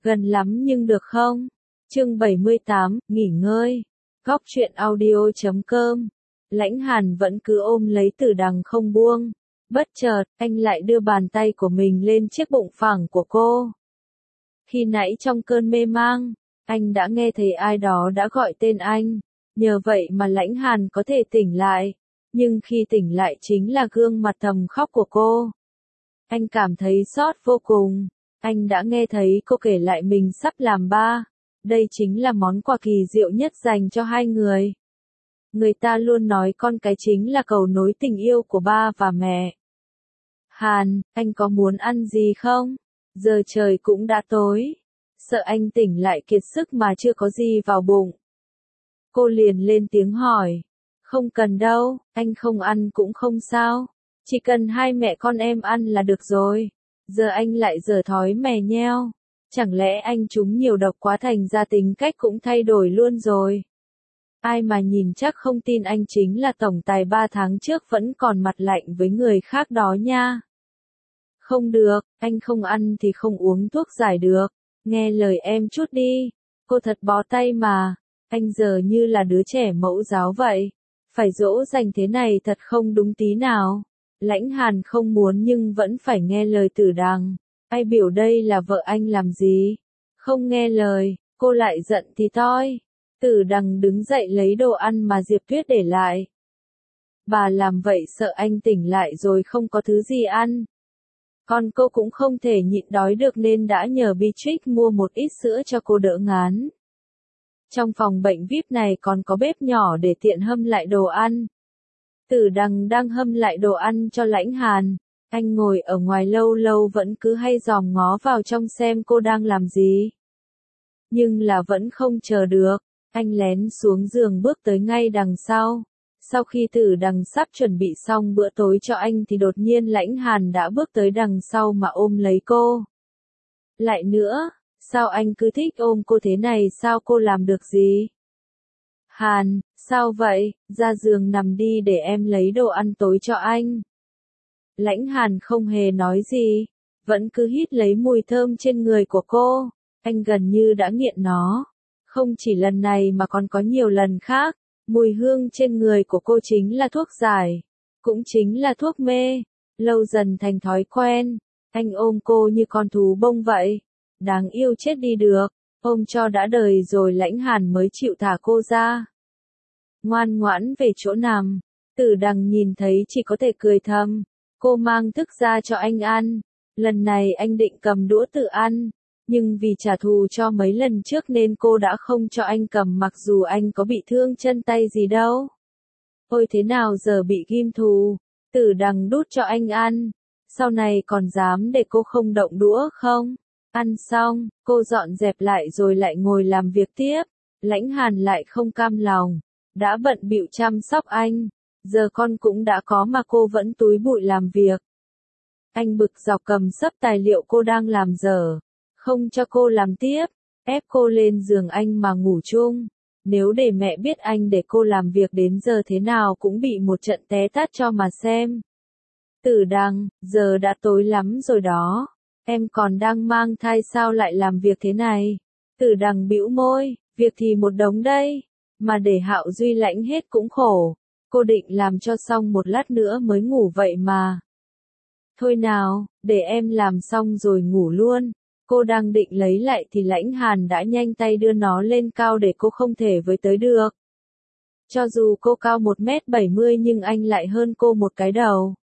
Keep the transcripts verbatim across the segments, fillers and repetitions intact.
Gần lắm nhưng được không? Chương bảy mươi tám, nghỉ ngơi. Góc truyện audio chấm com. Lãnh Hàn vẫn cứ ôm lấy Tử Đằng không buông. Bất chợt, anh lại đưa bàn tay của mình lên chiếc bụng phẳng của cô. Khi nãy trong cơn mê mang, anh đã nghe thấy ai đó đã gọi tên anh. Nhờ vậy mà Lãnh Hàn có thể tỉnh lại. Nhưng khi tỉnh lại chính là gương mặt thầm khóc của cô. Anh cảm thấy xót vô cùng. Anh đã nghe thấy cô kể lại mình sắp làm ba. Đây chính là món quà kỳ diệu nhất dành cho hai người. Người ta luôn nói con cái chính là cầu nối tình yêu của ba và mẹ. Hàn, anh có muốn ăn gì không? Giờ trời cũng đã tối. Sợ anh tỉnh lại kiệt sức mà chưa có gì vào bụng. Cô liền lên tiếng hỏi. Không cần đâu, anh không ăn cũng không sao. Chỉ cần hai mẹ con em ăn là được rồi. Giờ anh lại dở thói mè nheo. Chẳng lẽ anh trúng nhiều độc quá thành ra tính cách cũng thay đổi luôn rồi. Ai mà nhìn chắc không tin anh chính là tổng tài ba tháng trước vẫn còn mặt lạnh với người khác đó nha. Không được, anh không ăn thì không uống thuốc giải được. Nghe lời em chút đi. Cô thật bó tay mà. Anh giờ như là đứa trẻ mẫu giáo vậy. Phải dỗ dành thế này thật không đúng tí nào. Lãnh Hàn không muốn nhưng vẫn phải nghe lời Tử Đằng. Ai biểu đây là vợ anh làm gì? Không nghe lời, cô lại giận thì toi. Tử Đằng đứng dậy lấy đồ ăn mà Diệp Tuyết để lại. Bà làm vậy sợ anh tỉnh lại rồi không có thứ gì ăn. Còn cô cũng không thể nhịn đói được nên đã nhờ Beatrix mua một ít sữa cho cô đỡ ngán. Trong phòng bệnh vi ai pi này còn có bếp nhỏ để tiện hâm lại đồ ăn. Tử Đằng đang hâm lại đồ ăn cho Lãnh Hàn. Anh ngồi ở ngoài lâu lâu vẫn cứ hay dòm ngó vào trong xem cô đang làm gì. Nhưng là vẫn không chờ được. Anh lén xuống giường bước tới ngay đằng sau. Sau khi Tử Đằng sắp chuẩn bị xong bữa tối cho anh thì đột nhiên Lãnh Hàn đã bước tới đằng sau mà ôm lấy cô. Lại nữa, sao anh cứ thích ôm cô thế này, sao cô làm được gì? Hàn, sao vậy, ra giường nằm đi để em lấy đồ ăn tối cho anh. Lãnh Hàn không hề nói gì, vẫn cứ hít lấy mùi thơm trên người của cô. Anh gần như đã nghiện nó. Không chỉ lần này mà còn có nhiều lần khác. Mùi hương trên người của cô chính là thuốc giải, cũng chính là thuốc mê. Lâu dần thành thói quen, anh ôm cô như con thú bông vậy. Đáng yêu chết đi được, ôm cho đã đời rồi Lãnh Hàn mới chịu thả cô ra. Ngoan ngoãn về chỗ nằm, Tử Đằng nhìn thấy chỉ có thể cười thầm. Cô mang thức ra cho anh ăn. Lần này anh định cầm đũa tự ăn. Nhưng vì trả thù cho mấy lần trước nên cô đã không cho anh cầm mặc dù anh có bị thương chân tay gì đâu. Ôi thế nào giờ bị ghim thù. Tử Đằng đút cho anh ăn. Sau này còn dám để cô không động đũa không? Ăn xong, cô dọn dẹp lại rồi lại ngồi làm việc tiếp. Lãnh Hàn lại không cam lòng. Đã bận bịu chăm sóc anh. Giờ con cũng đã có mà cô vẫn túi bụi làm việc. Anh bực dọc cầm sấp tài liệu cô đang làm dở. Không cho cô làm tiếp. Ép cô lên giường anh mà ngủ chung. Nếu để mẹ biết anh để cô làm việc đến giờ thế nào cũng bị một trận té tát cho mà xem. Tử Đằng, giờ đã tối lắm rồi đó. Em còn đang mang thai sao lại làm việc thế này? Tử Đằng bĩu môi, việc thì một đống đây. Mà để Hạo Duy lãnh hết cũng khổ. Cô định làm cho xong một lát nữa mới ngủ vậy mà. Thôi nào, để em làm xong rồi ngủ luôn. Cô đang định lấy lại thì Lãnh Hàn đã nhanh tay đưa nó lên cao để cô không thể với tới được. Cho dù cô cao một mét bảy mươi nhưng anh lại hơn cô một cái đầu.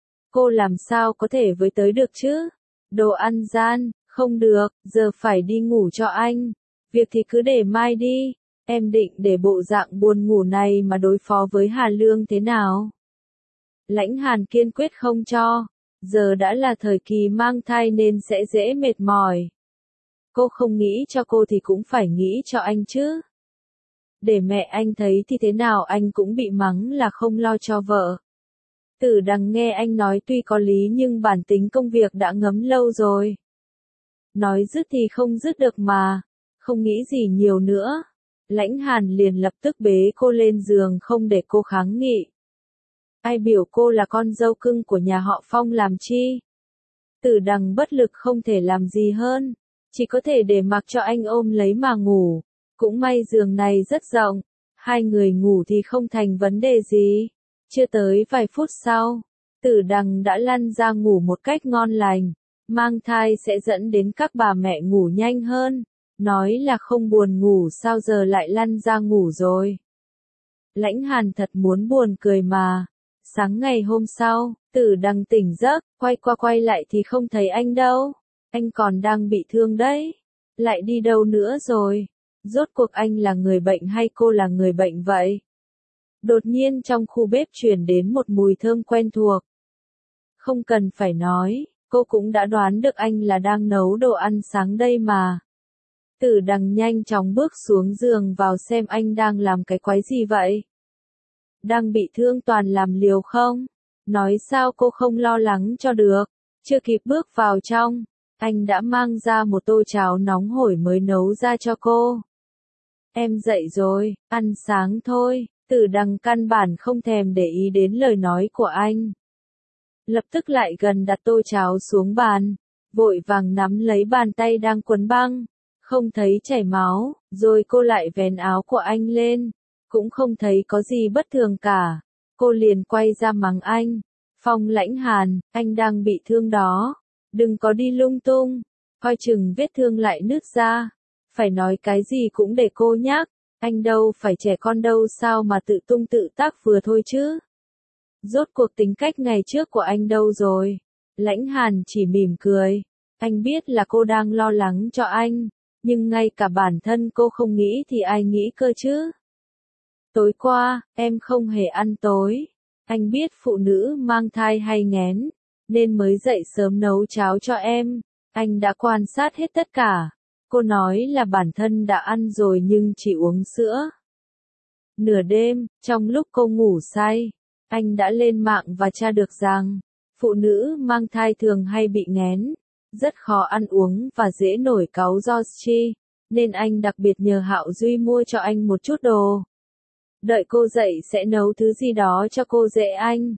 Cô làm sao có thể với tới được chứ? Đồ ăn gian, không được, giờ phải đi ngủ cho anh. Việc thì cứ để mai đi. Em định để bộ dạng buồn ngủ này mà đối phó với Hà Lương thế nào? Lãnh Hàn kiên quyết không cho. Giờ đã là thời kỳ mang thai nên sẽ dễ mệt mỏi. Cô không nghĩ cho cô thì cũng phải nghĩ cho anh chứ. Để mẹ anh thấy thì thế nào anh cũng bị mắng là không lo cho vợ. Tử Đằng nghe anh nói tuy có lý nhưng bản tính công việc đã ngấm lâu rồi. Nói dứt thì không dứt được mà. Không nghĩ gì nhiều nữa. Lãnh Hàn liền lập tức bế cô lên giường không để cô kháng nghị. Ai biểu cô là con dâu cưng của nhà họ Phong làm chi? Tử Đằng bất lực không thể làm gì hơn. chỉ có thể để mặc cho anh ôm lấy mà ngủ. Cũng may giường này rất rộng, hai người ngủ thì không thành vấn đề gì. Chưa tới vài phút sau, Tử Đằng đã lăn ra ngủ một cách ngon lành. Mang thai sẽ dẫn đến các bà mẹ ngủ nhanh hơn. Nói là không buồn ngủ sao giờ lại lăn ra ngủ rồi. Lãnh Hàn thật muốn buồn cười mà. Sáng ngày hôm sau, Tử Đằng tỉnh giấc, quay qua quay lại thì không thấy anh đâu. Anh còn đang bị thương đấy. Lại đi đâu nữa rồi? Rốt cuộc anh là người bệnh hay cô là người bệnh vậy? Đột nhiên trong khu bếp truyền đến một mùi thơm quen thuộc. Không cần phải nói, cô cũng đã đoán được anh là đang nấu đồ ăn sáng đây mà. Tử Đằng nhanh chóng bước xuống giường vào xem anh đang làm cái quái gì vậy. Đang bị thương toàn làm liều không? Nói sao cô không lo lắng cho được? Chưa kịp bước vào trong, anh đã mang ra một tô cháo nóng hổi mới nấu ra cho cô. Em dậy rồi, ăn sáng thôi. Tử Đằng căn bản không thèm để ý đến lời nói của anh. Lập tức lại gần đặt tô cháo xuống bàn, vội vàng nắm lấy bàn tay đang quấn băng, không thấy chảy máu, rồi cô lại vén áo của anh lên, cũng không thấy có gì bất thường cả. Cô liền quay ra mắng anh, Phong Lãnh Hàn, anh đang bị thương đó, đừng có đi lung tung, coi chừng vết thương lại nứt ra, phải nói cái gì cũng để cô nhắc. Anh đâu phải trẻ con đâu sao mà tự tung tự tác vừa thôi chứ. Rốt cuộc tính cách ngày trước của anh đâu rồi? Lãnh Hàn chỉ mỉm cười. Anh biết là cô đang lo lắng cho anh, nhưng ngay cả bản thân cô không nghĩ thì ai nghĩ cơ chứ? Tối qua, em không hề ăn tối. Anh biết phụ nữ mang thai hay nghén, nên mới dậy sớm nấu cháo cho em. Anh đã quan sát hết tất cả. Cô nói là bản thân đã ăn rồi nhưng chỉ uống sữa. Nửa đêm, trong lúc cô ngủ say, anh đã lên mạng và tra được rằng, phụ nữ mang thai thường hay bị nghén, rất khó ăn uống và dễ nổi cáu do chi, nên anh đặc biệt nhờ Hạo Duy mua cho anh một chút đồ. Đợi cô dậy sẽ nấu thứ gì đó cho cô dễ anh.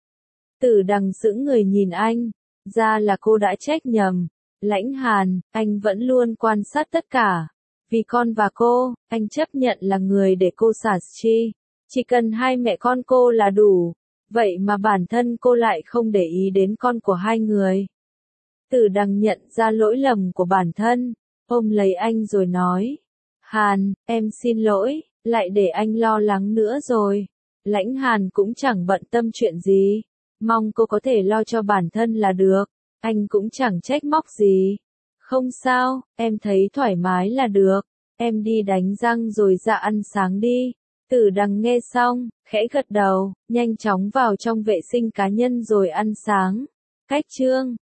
Tử Đằng sững người nhìn anh, ra là cô đã trách nhầm. Lãnh Hàn, anh vẫn luôn quan sát tất cả. Vì con và cô, anh chấp nhận là người để cô xả chi. Chỉ cần hai mẹ con cô là đủ. Vậy mà bản thân cô lại không để ý đến con của hai người. Tử Đằng nhận ra lỗi lầm của bản thân, ôm lấy anh rồi nói. Hàn, em xin lỗi, lại để anh lo lắng nữa rồi. Lãnh Hàn cũng chẳng bận tâm chuyện gì. Mong cô có thể lo cho bản thân là được. Anh cũng chẳng trách móc gì. Không sao, em thấy thoải mái là được. Em đi đánh răng rồi ra ăn sáng đi. Tử Đằng nghe xong, khẽ gật đầu, nhanh chóng vào trong vệ sinh cá nhân rồi ăn sáng. Cách chương